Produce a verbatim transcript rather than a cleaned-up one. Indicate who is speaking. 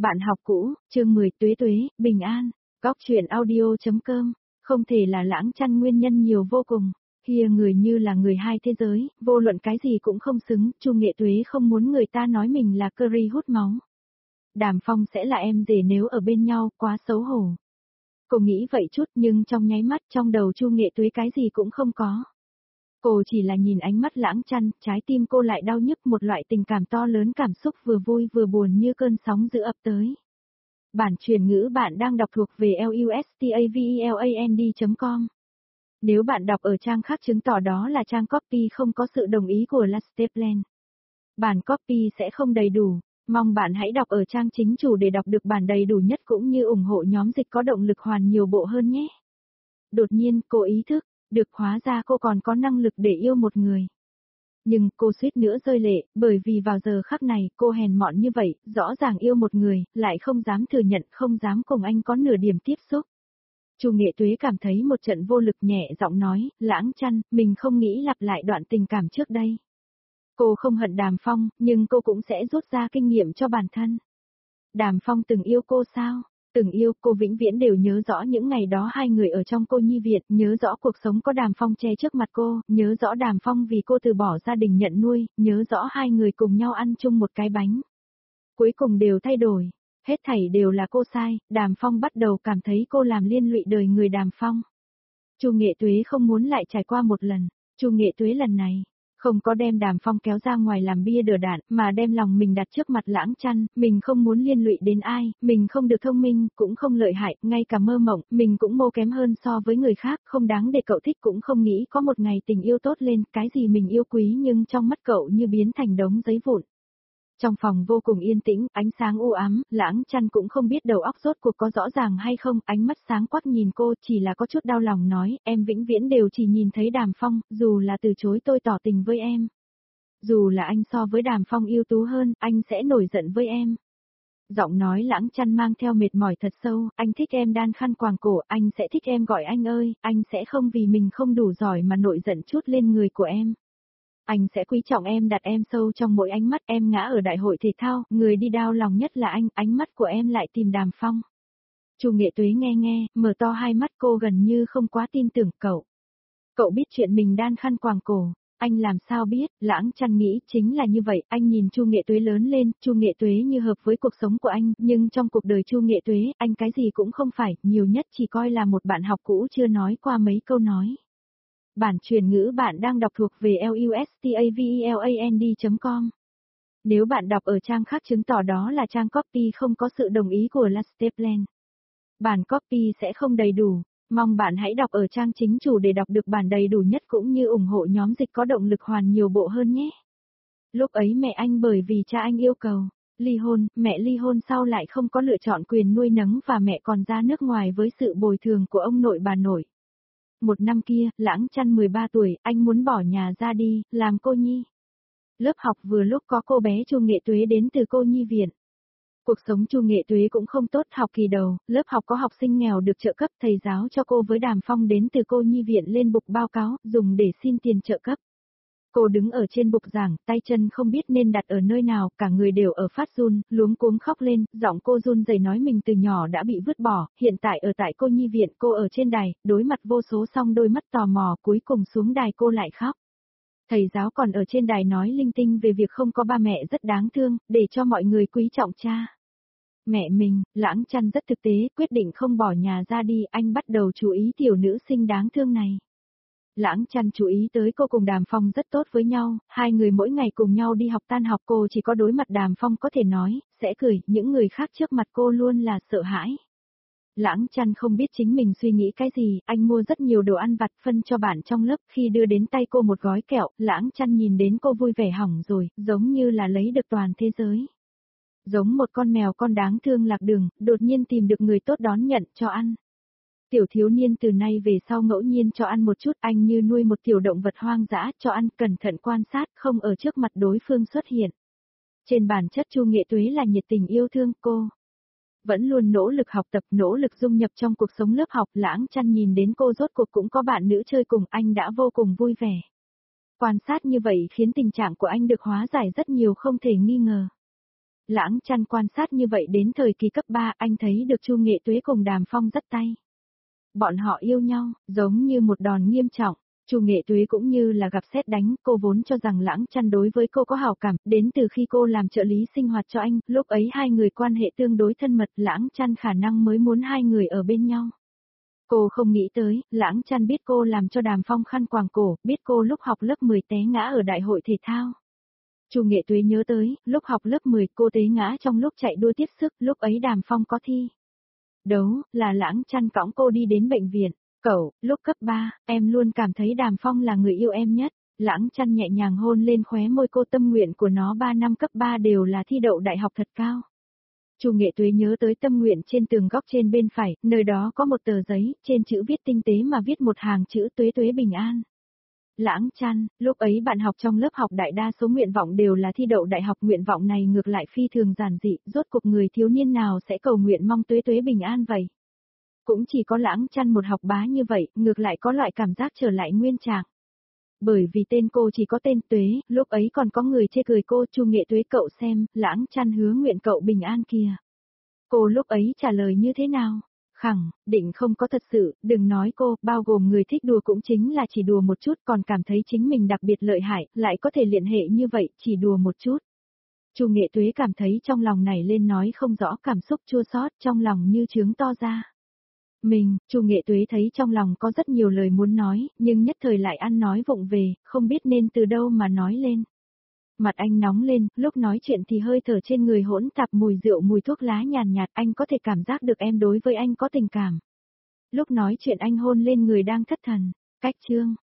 Speaker 1: Bạn học cũ, chương mười, Tuế Tuế, Bình An, Góc truyện audio.com, không thể là Lãng Chăn nguyên nhân nhiều vô cùng. Kia người như là người hai thế giới, vô luận cái gì cũng không xứng, Chu Nghệ Tuế không muốn người ta nói mình là curry hút máu. Đàm Phong sẽ là em rể nếu ở bên nhau, quá xấu hổ. Cô nghĩ vậy chút nhưng trong nháy mắt trong đầu Chu Nghệ Tuế cái gì cũng không có. Cô chỉ là nhìn ánh mắt Lãng Chăn, trái tim cô lại đau nhức, một loại tình cảm to lớn, cảm xúc vừa vui vừa buồn như cơn sóng dữ ập tới. Bản truyền ngữ bạn đang đọc thuộc về lustaveland chấm com. Nếu bạn đọc ở trang khác chứng tỏ đó là trang copy không có sự đồng ý của Lasteplan. Bản copy sẽ không đầy đủ, mong bạn hãy đọc ở trang chính chủ để đọc được bản đầy đủ nhất cũng như ủng hộ nhóm dịch có động lực hoàn nhiều bộ hơn nhé. Đột nhiên cô ý thức, được hóa ra cô còn có năng lực để yêu một người. Nhưng cô suýt nữa rơi lệ, bởi vì vào giờ khắc này cô hèn mọn như vậy, rõ ràng yêu một người, lại không dám thừa nhận, không dám cùng anh có nửa điểm tiếp xúc. Chu Nghệ Tuế cảm thấy một trận vô lực, nhẹ giọng nói, Lãng Chăn, mình không nghĩ lặp lại đoạn tình cảm trước đây. Cô không hận Đàm Phong, nhưng cô cũng sẽ rút ra kinh nghiệm cho bản thân. Đàm Phong từng yêu cô sao? Từng yêu, cô vĩnh viễn đều nhớ rõ những ngày đó hai người ở trong cô nhi viện, nhớ rõ cuộc sống có Đàm Phong che trước mặt cô, nhớ rõ Đàm Phong vì cô từ bỏ gia đình nhận nuôi, nhớ rõ hai người cùng nhau ăn chung một cái bánh. Cuối cùng đều thay đổi, hết thảy đều là cô sai, Đàm Phong bắt đầu cảm thấy cô làm liên lụy đời người Đàm Phong. Chu Nghệ Tuế không muốn lại trải qua một lần, Chu Nghệ Tuế lần này không có đem Đàm Phong kéo ra ngoài làm bia đỡ đạn, mà đem lòng mình đặt trước mặt Lãng Chăn, mình không muốn liên lụy đến ai, mình không được thông minh, cũng không lợi hại, ngay cả mơ mộng, mình cũng mô kém hơn so với người khác, không đáng để cậu thích, cũng không nghĩ có một ngày tình yêu tốt lên, cái gì mình yêu quý nhưng trong mắt cậu như biến thành đống giấy vụn. Trong phòng vô cùng yên tĩnh, ánh sáng u ám, Lãng Chăn cũng không biết đầu óc rốt cuộc có rõ ràng hay không, ánh mắt sáng quắc nhìn cô, chỉ là có chút đau lòng nói, em vĩnh viễn đều chỉ nhìn thấy Đàm Phong, dù là từ chối tôi tỏ tình với em. Dù là anh so với Đàm Phong ưu tú hơn, anh sẽ nổi giận với em. Giọng nói Lãng Chăn mang theo mệt mỏi thật sâu, anh thích em đan khăn quàng cổ, anh sẽ thích em gọi anh ơi, anh sẽ không vì mình không đủ giỏi mà nổi giận chút lên người của em. Anh sẽ quý trọng em, đặt em sâu trong mỗi ánh mắt, em ngã ở đại hội thể thao, người đi đau lòng nhất là anh, ánh mắt của em lại tìm Đàm Phong. Chu Nghệ Tuế nghe nghe, mở to hai mắt, cô gần như không quá tin tưởng cậu. Cậu biết chuyện mình đan khăn quàng cổ, anh làm sao biết? Lãng Chăn nghĩ chính là như vậy, anh nhìn Chu Nghệ Tuế lớn lên, Chu Nghệ Tuế như hợp với cuộc sống của anh, nhưng trong cuộc đời Chu Nghệ Tuế, anh cái gì cũng không phải, nhiều nhất chỉ coi là một bạn học cũ chưa nói qua mấy câu nói. Bản truyền ngữ bạn đang đọc thuộc về lustaveland chấm com. Nếu bạn đọc ở trang khác chứng tỏ đó là trang copy không có sự đồng ý của Lasteplan. Bản copy sẽ không đầy đủ, mong bạn hãy đọc ở trang chính chủ để đọc được bản đầy đủ nhất cũng như ủng hộ nhóm dịch có động lực hoàn nhiều bộ hơn nhé. Lúc ấy mẹ anh bởi vì cha anh yêu cầu ly hôn, mẹ ly hôn sau lại không có lựa chọn quyền nuôi nấng và mẹ còn ra nước ngoài với sự bồi thường của ông nội bà nội. Một năm kia, Lãng Chăn mười ba tuổi, anh muốn bỏ nhà ra đi, làm cô nhi. Lớp học vừa lúc có cô bé Chu Nghệ Tuế đến từ cô nhi viện. Cuộc sống Chu Nghệ Tuế cũng không tốt, học kỳ đầu, lớp học có học sinh nghèo được trợ cấp, thầy giáo cho cô với Đàm Phong đến từ cô nhi viện lên bục báo cáo, dùng để xin tiền trợ cấp. Cô đứng ở trên bục giảng, tay chân không biết nên đặt ở nơi nào, cả người đều ở phát run, luống cuống khóc lên, giọng cô run rẩy nói mình từ nhỏ đã bị vứt bỏ, hiện tại ở tại cô nhi viện, cô ở trên đài, đối mặt vô số song đôi mắt tò mò, cuối cùng xuống đài cô lại khóc. Thầy giáo còn ở trên đài nói linh tinh về việc không có ba mẹ rất đáng thương, để cho mọi người quý trọng cha. Mẹ mình, Lãng Chăn rất thực tế, quyết định không bỏ nhà ra đi, anh bắt đầu chú ý tiểu nữ sinh đáng thương này. Lãng Chăn chú ý tới cô cùng Đàm Phong rất tốt với nhau, hai người mỗi ngày cùng nhau đi học, tan học cô chỉ có đối mặt Đàm Phong có thể nói, sẽ cười, những người khác trước mặt cô luôn là sợ hãi. Lãng Chăn không biết chính mình suy nghĩ cái gì, anh mua rất nhiều đồ ăn vặt phân cho bạn trong lớp, khi đưa đến tay cô một gói kẹo, Lãng Chăn nhìn đến cô vui vẻ hỏng rồi, giống như là lấy được toàn thế giới. Giống một con mèo con đáng thương lạc đường, đột nhiên tìm được người tốt đón nhận cho ăn. Tiểu thiếu niên từ nay về sau ngẫu nhiên cho ăn một chút, anh như nuôi một tiểu động vật hoang dã, cho ăn, cẩn thận quan sát, không ở trước mặt đối phương xuất hiện. Trên bản chất Chu Nghệ Tuế là nhiệt tình yêu thương cô. Vẫn luôn nỗ lực học tập, nỗ lực dung nhập trong cuộc sống lớp học, Lãng Chăn nhìn đến cô rốt cuộc cũng có bạn nữ chơi cùng, anh đã vô cùng vui vẻ. Quan sát như vậy khiến tình trạng của anh được hóa giải rất nhiều không thể nghi ngờ. Lãng Chăn quan sát như vậy đến thời kỳ cấp ba, anh thấy được Chu Nghệ Tuế cùng Đàm Phong dắt tay. Bọn họ yêu nhau, giống như một đòn nghiêm trọng. Chu Nghệ Tuế cũng như là gặp sét đánh, cô vốn cho rằng Lãng Chăn đối với cô có hảo cảm, đến từ khi cô làm trợ lý sinh hoạt cho anh, lúc ấy hai người quan hệ tương đối thân mật, Lãng Chăn khả năng mới muốn hai người ở bên nhau. Cô không nghĩ tới, Lãng Chăn biết cô làm cho Đàm Phong khăn quàng cổ, biết cô lúc học lớp mười té ngã ở đại hội thể thao. Chu Nghệ Tuế nhớ tới, lúc học lớp mười cô té ngã trong lúc chạy đua tiếp sức, lúc ấy Đàm Phong có thi đấu, là Lãng Chăn cõng cô đi đến bệnh viện. Cậu, lúc cấp ba, em luôn cảm thấy Đàm Phong là người yêu em nhất. Lãng Chăn nhẹ nhàng hôn lên khóe môi cô, tâm nguyện của nó ba năm cấp ba đều là thi đậu đại học thật cao. Chu Nghệ Tuế nhớ tới tâm nguyện trên tường góc trên bên phải, nơi đó có một tờ giấy, trên chữ viết tinh tế mà viết một hàng chữ Tuế Tuế bình an. Lãng Chăn, lúc ấy bạn học trong lớp học đại đa số nguyện vọng đều là thi đậu đại học, nguyện vọng này ngược lại phi thường giản dị, rốt cuộc người thiếu niên nào sẽ cầu nguyện mong Tuế Tuế bình an vậy? Cũng chỉ có Lãng Chăn một học bá như vậy, ngược lại có loại cảm giác trở lại nguyên trạng. Bởi vì tên cô chỉ có tên Tuế, lúc ấy còn có người chê cười cô, Chu Nghệ Tuế cậu xem, Lãng Chăn hứa nguyện cậu bình an kìa. Cô lúc ấy trả lời như thế nào? Khẳng, định không có thật sự, đừng nói cô, bao gồm người thích đùa cũng chính là chỉ đùa một chút, còn cảm thấy chính mình đặc biệt lợi hại, lại có thể liên hệ như vậy, chỉ đùa một chút. Chu Nghệ Tuế cảm thấy trong lòng này lên nói không rõ, cảm xúc chua xót trong lòng như trướng to ra. Mình, Chu Nghệ Tuế thấy trong lòng có rất nhiều lời muốn nói, nhưng nhất thời lại ăn nói vụng về, không biết nên từ đâu mà nói lên. Mặt anh nóng lên, lúc nói chuyện thì hơi thở trên người hỗn tạp mùi rượu mùi thuốc lá nhàn nhạt, anh có thể cảm giác được em đối với anh có tình cảm. Lúc nói chuyện anh hôn lên người đang thất thần, cách chương.